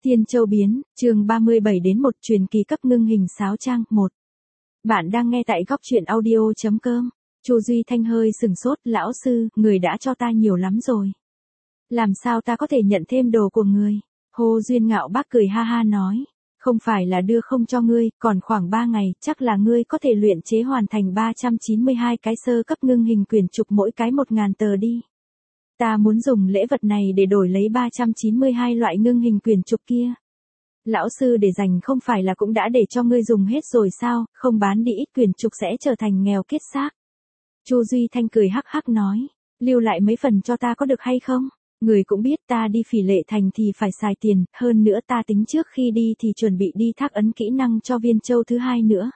Tiên Châu biến, chương 37 đến một truyền kỳ cấp ngưng hình sáo trang, 1. Bạn đang nghe tại góc truyện audio.com. Chu Duy Thanh hơi sừng sốt, lão sư, người đã cho ta nhiều lắm rồi. Làm sao ta có thể nhận thêm đồ của người? Hồ Duyên Ngạo Bác cười ha ha nói. Không phải là đưa không cho ngươi, còn khoảng 3 ngày, chắc là ngươi có thể luyện chế hoàn thành 392 cái sơ cấp ngưng hình quyển trục mỗi cái 1.000 tờ đi. Ta muốn dùng lễ vật này để đổi lấy 392 loại ngưng hình quyển trục kia. Lão sư để dành không phải là cũng đã để cho ngươi dùng hết rồi sao, không bán đi ít quyển trục sẽ trở thành nghèo kiết xác. Chu Duy Thanh cười hắc hắc nói, lưu lại mấy phần cho ta có được hay không? Người cũng biết ta đi Phỉ Lệ Thành thì phải xài tiền, hơn nữa ta tính trước khi đi thì chuẩn bị đi thác ấn kỹ năng cho Viên Châu thứ 2 nữa.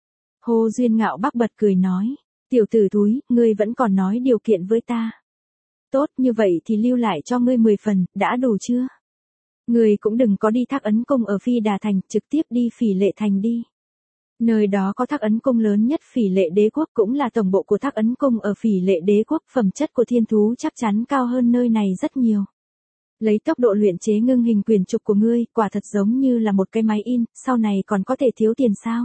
Hồ Duyên Ngạo Bác bật cười nói, tiểu tử túi, ngươi vẫn còn nói điều kiện với ta. Tốt, như vậy thì lưu lại cho ngươi 10 phần, đã đủ chưa? Ngươi cũng đừng có đi thác ấn cung ở Phi Đà Thành, trực tiếp đi Phỉ Lệ Thành đi. Nơi đó có thác ấn cung lớn nhất Phỉ Lệ Đế Quốc, cũng là tổng bộ của thác ấn cung ở Phỉ Lệ Đế Quốc, phẩm chất của thiên thú chắc chắn cao hơn nơi này rất nhiều. Lấy tốc độ luyện chế ngưng hình quyển trục của ngươi, quả thật giống như là một cái máy in, sau này còn có thể thiếu tiền sao?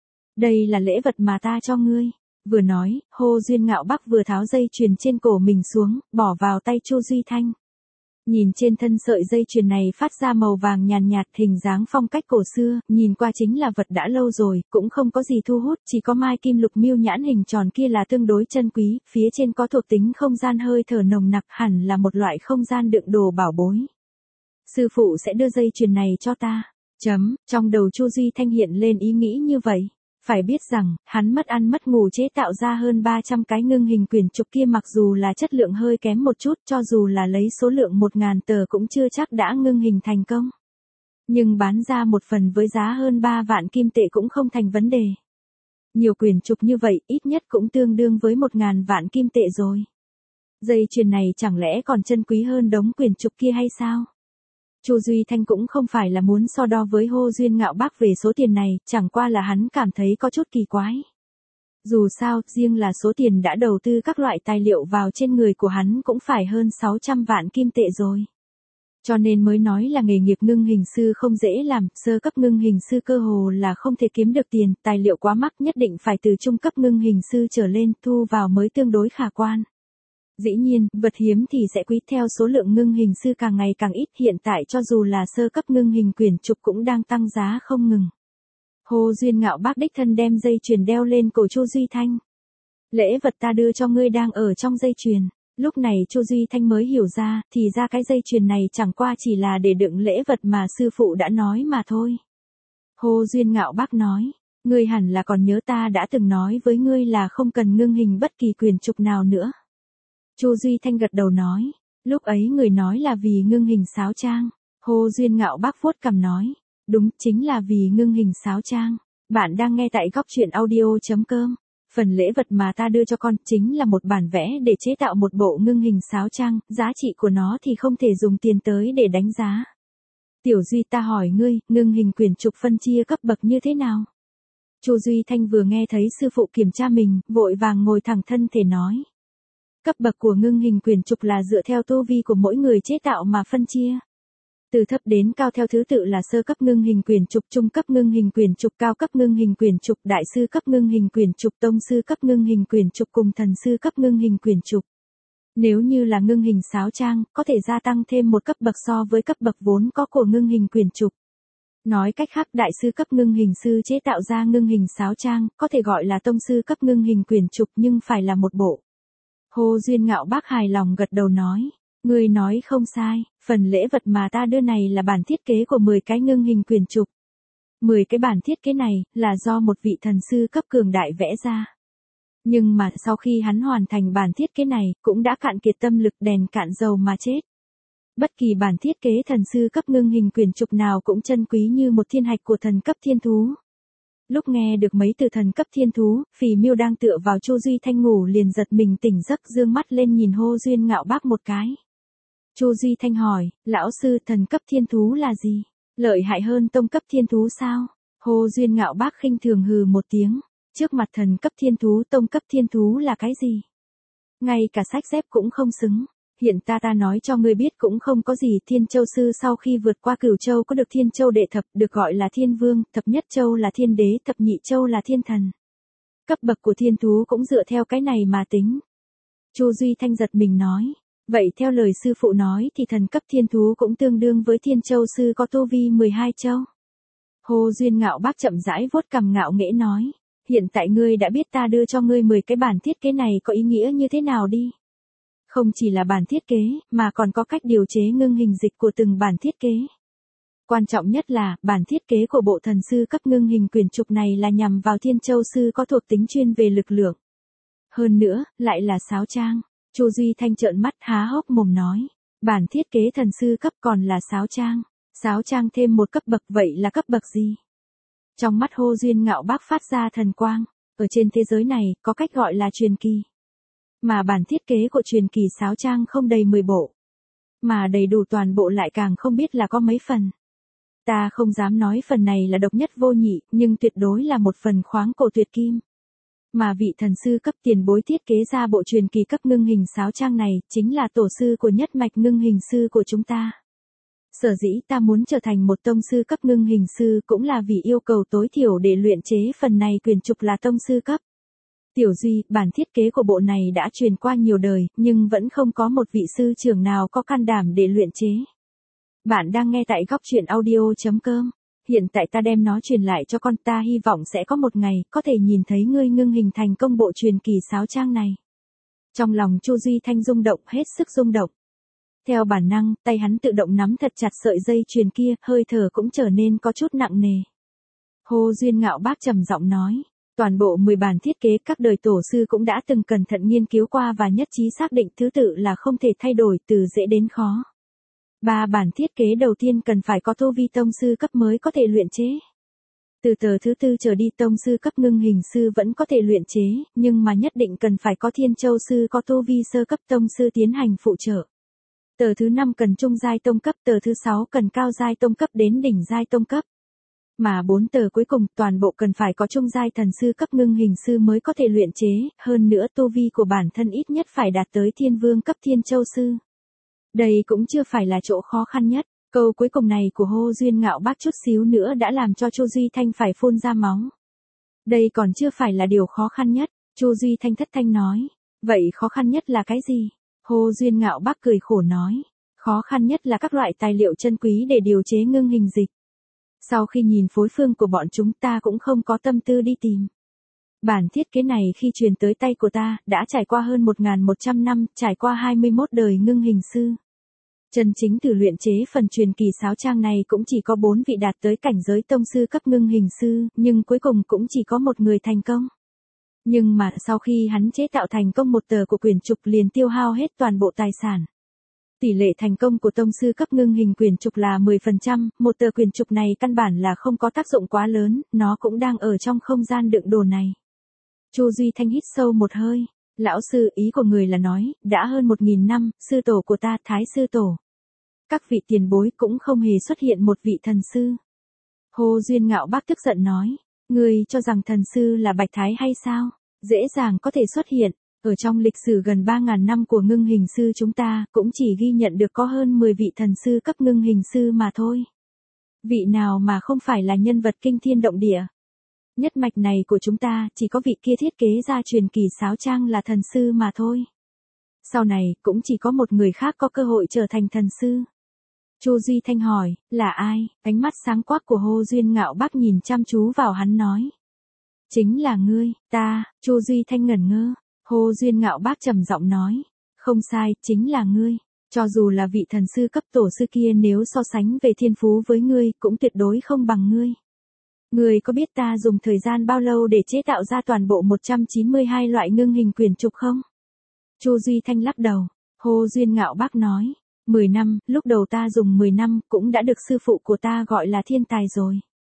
Đây là lễ vật mà ta cho ngươi. Vừa nói, Hồ Duyên Ngạo Bác vừa tháo dây chuyền trên cổ mình xuống, bỏ vào tay Chu Duy Thanh. Nhìn trên thân sợi dây chuyền này phát ra màu vàng nhàn nhạt, hình dáng phong cách cổ xưa, nhìn qua chính là vật đã lâu rồi, cũng không có gì thu hút, chỉ có mai kim lục miêu nhãn hình tròn kia là tương đối chân quý, phía trên có thuộc tính không gian hơi thở nồng nặc, hẳn là một loại không gian đựng đồ bảo bối. Sư phụ sẽ đưa dây chuyền này cho ta. Trong đầu Chu Duy Thanh hiện lên ý nghĩ như vậy. Phải biết rằng, hắn mất ăn mất ngủ chế tạo ra hơn 300 cái ngưng hình quyển trục kia, mặc dù là chất lượng hơi kém một chút, cho dù là lấy số lượng 1.000 tờ cũng chưa chắc đã ngưng hình thành công. Nhưng bán ra một phần với giá hơn 3 vạn kim tệ cũng không thành vấn đề. Nhiều quyển trục như vậy, ít nhất cũng tương đương với 1.000 vạn kim tệ rồi. Dây chuyền này chẳng lẽ còn chân quý hơn đống quyển trục kia hay sao? Chu Duy Thanh cũng không phải là muốn so đo với Hồ Duyên Ngạo Bác về số tiền này, chẳng qua là hắn cảm thấy có chút kỳ quái. Dù sao, riêng là số tiền đã đầu tư các loại tài liệu vào trên người của hắn cũng phải hơn 600 vạn kim tệ rồi. Cho nên mới nói là nghề nghiệp ngưng hình sư không dễ làm, sơ cấp ngưng hình sư cơ hồ là không thể kiếm được tiền, tài liệu quá mắc, nhất định phải từ trung cấp ngưng hình sư trở lên, thu vào mới tương đối khả quan. Dĩ nhiên, vật hiếm thì sẽ quý theo số lượng ngưng hình sư càng ngày càng ít, hiện tại cho dù là sơ cấp ngưng hình quyển trục cũng đang tăng giá không ngừng. Hồ Duyên Ngạo Bác đích thân đem dây chuyền đeo lên cổ Chu Duy Thanh. Lễ vật ta đưa cho ngươi đang ở trong dây chuyền. Lúc này Chu Duy Thanh mới hiểu ra, thì ra cái dây chuyền này chẳng qua chỉ là để đựng lễ vật mà sư phụ đã nói mà thôi. Hồ Duyên Ngạo Bác nói, ngươi hẳn là còn nhớ ta đã từng nói với ngươi là không cần ngưng hình bất kỳ quyển trục nào nữa. Chu Duy Thanh gật đầu nói, lúc ấy người nói là vì ngưng hình sáo trang. Hồ Duyên Ngạo Bác vuốt cằm nói, đúng, chính là vì ngưng hình sáo trang. Bạn đang nghe tại góc truyện audio.com. Phần lễ vật mà ta đưa cho con chính là một bản vẽ để chế tạo một bộ ngưng hình sáo trang, giá trị của nó thì không thể dùng tiền tới để đánh giá. Tiểu Duy, ta hỏi ngươi, ngưng hình quyển trục phân chia cấp bậc như thế nào? Chu Duy Thanh vừa nghe thấy sư phụ kiểm tra mình, vội vàng ngồi thẳng thân thể nói. Cấp bậc của ngưng hình quyển trục là dựa theo tu vi của mỗi người chế tạo mà phân chia. Từ thấp đến cao theo thứ tự là sơ cấp ngưng hình quyển trục, trung cấp ngưng hình quyển trục, cao cấp ngưng hình quyển trục, đại sư cấp ngưng hình quyển trục, tông sư cấp ngưng hình quyển trục cùng thần sư cấp ngưng hình quyển trục. Nếu như là ngưng hình sáo trang, có thể gia tăng thêm một cấp bậc so với cấp bậc vốn có của ngưng hình quyển trục. Nói cách khác, đại sư cấp ngưng hình sư chế tạo ra ngưng hình sáo trang, có thể gọi là tông sư cấp ngưng hình quyển trục nhưng phải là một bộ. Hồ Duyên Ngạo Bác hài lòng gật đầu nói, ngươi nói không sai, phần lễ vật mà ta đưa này là bản thiết kế của 10 cái ngưng hình quyển trục. 10 cái bản thiết kế này là do một vị thần sư cấp cường đại vẽ ra. Nhưng mà sau khi hắn hoàn thành bản thiết kế này, cũng đã cạn kiệt tâm lực, đèn cạn dầu mà chết. Bất kỳ bản thiết kế thần sư cấp ngưng hình quyển trục nào cũng chân quý như một thiên hạch của thần cấp thiên thú. Lúc nghe được mấy từ thần cấp thiên thú, Phỉ Miêu đang tựa vào Chu Duy Thanh ngủ liền giật mình tỉnh giấc, dương mắt lên nhìn Hồ Duyên Ngạo Bác một cái. Chu Duy Thanh hỏi, lão sư, thần cấp thiên thú là gì? Lợi hại hơn tông cấp thiên thú sao? Hồ Duyên Ngạo Bác khinh thường hừ một tiếng, trước mặt thần cấp thiên thú, tông cấp thiên thú là cái gì? Ngay cả sách dép cũng không xứng. Hiện ta nói cho ngươi biết cũng không có gì, Thiên Châu Sư sau khi vượt qua Cửu Châu có được Thiên Châu đệ thập, được gọi là Thiên Vương, thập nhất châu là Thiên Đế, thập nhị châu là Thiên Thần. Cấp bậc của thiên thú cũng dựa theo cái này mà tính. Chu Duy Thanh giật mình nói, vậy theo lời sư phụ nói thì thần cấp thiên thú cũng tương đương với Thiên Châu Sư có tu vi 12 châu. Hồ Duyên Ngạo Bác chậm rãi vuốt cằm ngạo nghễ nói, hiện tại ngươi đã biết ta đưa cho ngươi 10 cái bản thiết kế này có ý nghĩa như thế nào đi. Không chỉ là bản thiết kế, mà còn có cách điều chế ngưng hình dịch của từng bản thiết kế. Quan trọng nhất là, bản thiết kế của bộ thần sư cấp ngưng hình quyển trục này là nhằm vào Thiên Châu Sư có thuộc tính chuyên về lực lượng. Hơn nữa, lại là sáo trang. Chu Duy Thanh trợn mắt há hốc mồm nói, bản thiết kế thần sư cấp còn là sáo trang. Sáo trang thêm một cấp bậc, vậy là cấp bậc gì? Trong mắt Hồ Duyên Ngạo Bác phát ra thần quang, ở trên thế giới này, có cách gọi là truyền kỳ. Mà bản thiết kế của truyền kỳ sáo trang không đầy 10 bộ. Mà đầy đủ toàn bộ lại càng không biết là có mấy phần. Ta không dám nói phần này là độc nhất vô nhị, nhưng tuyệt đối là một phần khoáng cổ tuyệt kim. Mà vị thần sư cấp tiền bối thiết kế ra bộ truyền kỳ cấp ngưng hình sáo trang này, chính là tổ sư của nhất mạch ngưng hình sư của chúng ta. Sở dĩ ta muốn trở thành một tông sư cấp ngưng hình sư cũng là vì yêu cầu tối thiểu để luyện chế phần này quyển trục là tông sư cấp. Tiểu Duy, bản thiết kế của bộ này đã truyền qua nhiều đời, nhưng vẫn không có một vị sư trưởng nào có can đảm để luyện chế. Bạn đang nghe tại góc truyện audio.com. Hiện tại ta đem nó truyền lại cho con, ta hy vọng sẽ có một ngày, có thể nhìn thấy ngươi ngưng hình thành công bộ truyền kỳ sáo trang này. Trong lòng Chu Duy Thanh rung động, hết sức rung động. Theo bản năng, tay hắn tự động nắm thật chặt sợi dây chuyền kia, hơi thở cũng trở nên có chút nặng nề. Hồ Duyên Ngạo Bác trầm giọng nói, toàn bộ 10 bản thiết kế các đời tổ sư cũng đã từng cẩn thận nghiên cứu qua và nhất trí xác định thứ tự là không thể thay đổi từ dễ đến khó. 3 bản thiết kế đầu tiên cần phải có tu vi tông sư cấp mới có thể luyện chế. Từ tờ thứ 4 trở đi tông sư cấp ngưng hình sư vẫn có thể luyện chế, nhưng mà nhất định cần phải có Thiên Châu Sư có tu vi sơ cấp tông sư tiến hành phụ trợ. Tờ thứ 5 cần trung giai tông cấp, tờ thứ 6 cần cao giai tông cấp đến đỉnh giai tông cấp. Mà 4 tờ cuối cùng toàn bộ cần phải có trung giai thần sư cấp ngưng hình sư mới có thể luyện chế, hơn nữa tu vi của bản thân ít nhất phải đạt tới Thiên Vương cấp Thiên Châu Sư. Đây cũng chưa phải là chỗ khó khăn nhất, câu cuối cùng này của Hồ Duyên Ngạo Bác chút xíu nữa đã làm cho Chu Duy Thanh phải phun ra máu. Đây còn chưa phải là điều khó khăn nhất, Chu Duy Thanh thất thanh nói, vậy khó khăn nhất là cái gì? Hồ Duyên Ngạo Bác cười khổ nói, khó khăn nhất là các loại tài liệu chân quý để điều chế ngưng hình dịch. Sau khi nhìn phối phương của bọn chúng ta cũng không có tâm tư đi tìm. Bản thiết kế này khi truyền tới tay của ta, đã trải qua hơn 1.100 năm, trải qua 21 đời ngưng hình sư. Chân chính thử luyện chế phần truyền kỳ sáo trang này cũng chỉ có 4 vị đạt tới cảnh giới tông sư cấp ngưng hình sư, nhưng cuối cùng cũng chỉ có một người thành công. Nhưng mà sau khi hắn chế tạo thành công một tờ của quyển trục liền tiêu hao hết toàn bộ tài sản. Tỷ lệ thành công của tông sư cấp ngưng hình quyển trục là 10%, một tờ quyển trục này căn bản là không có tác dụng quá lớn, nó cũng đang ở trong không gian đựng đồ này. Chu Duy Thanh hít sâu một hơi, lão sư, ý của người là nói, đã hơn 1.000 năm, sư tổ của ta, Thái sư tổ. Các vị tiền bối cũng không hề xuất hiện một vị thần sư. Hồ Duyên Ngạo Bác tức giận nói, người cho rằng thần sư là Bạch Thái hay sao? Dễ dàng có thể xuất hiện, ở trong lịch sử gần 3.000 năm của ngưng hình sư chúng ta, cũng chỉ ghi nhận được có hơn 10 vị thần sư cấp ngưng hình sư mà thôi. Vị nào mà không phải là nhân vật kinh thiên động địa? Nhất mạch này của chúng ta, chỉ có vị kia thiết kế ra truyền kỳ sáo trang là thần sư mà thôi. Sau này, cũng chỉ có một người khác có cơ hội trở thành thần sư. Chu Duy Thanh hỏi, là ai? Ánh mắt sáng quắc của Hồ Duyên Ngạo Bác nhìn chăm chú vào hắn nói. Chính là ngươi, ta. Chu Duy Thanh ngẩn ngơ. Hồ Duyên Ngạo Bác trầm giọng nói. Không sai, chính là ngươi. Cho dù là vị thần sư cấp tổ sư kia nếu so sánh về thiên phú với ngươi, cũng tuyệt đối không bằng ngươi. Ngươi có biết ta dùng thời gian bao lâu để chế tạo ra toàn bộ 192 loại ngưng hình quyển trục không? Chu Duy Thanh lắc đầu. Hồ Duyên Ngạo Bác nói. 10 năm, lúc đầu ta dùng 10 năm, cũng đã được sư phụ của ta gọi là thiên tài rồi.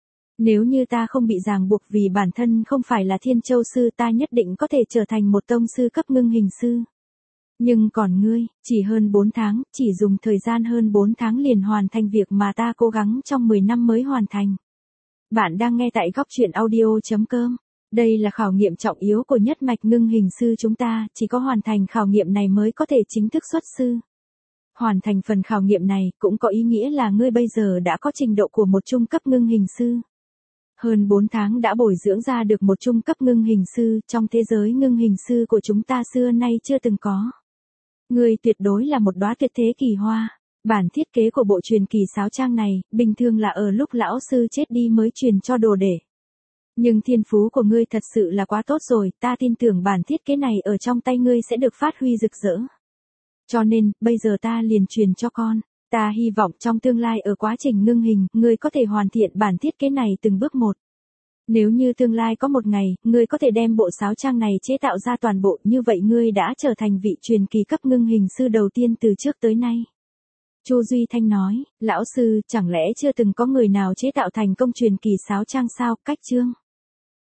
Nếu như ta không bị ràng buộc vì bản thân không phải là Thiên Châu Sư, ta nhất định có thể trở thành một tông sư cấp ngưng hình sư. Nhưng còn ngươi, chỉ hơn 4 tháng, chỉ dùng thời gian hơn 4 tháng liền hoàn thành việc mà ta cố gắng trong 10 năm mới hoàn thành. Bạn đang nghe tại góc truyện audio.com. Đây là khảo nghiệm trọng yếu của nhất mạch ngưng hình sư chúng ta, chỉ có hoàn thành khảo nghiệm này mới có thể chính thức xuất sư. hoàn thành phần khảo nghiệm này, cũng có ý nghĩa là ngươi bây giờ đã có trình độ của một trung cấp ngưng hình sư. Hơn 4 tháng đã bồi dưỡng ra được một trung cấp ngưng hình sư, trong thế giới ngưng hình sư của chúng ta xưa nay chưa từng có. Ngươi tuyệt đối là một đóa tuyệt thế kỳ hoa. Bản thiết kế của bộ truyền kỳ sáo trang này, bình thường là ở lúc lão sư chết đi mới truyền cho đồ để. Nhưng thiên phú của ngươi thật sự là quá tốt rồi, ta tin tưởng bản thiết kế này ở trong tay ngươi sẽ được phát huy rực rỡ. Cho nên, bây giờ ta liền truyền cho con. Ta hy vọng trong tương lai ở quá trình ngưng hình, ngươi có thể hoàn thiện bản thiết kế này từng bước một. Nếu như tương lai có một ngày, ngươi có thể đem bộ sáo trang này chế tạo ra toàn bộ, như vậy ngươi đã trở thành vị truyền kỳ cấp ngưng hình sư đầu tiên từ trước tới nay. Chu Duy Thanh nói, lão sư, chẳng lẽ chưa từng có người nào chế tạo thành công truyền kỳ sáo trang sao? Cách chương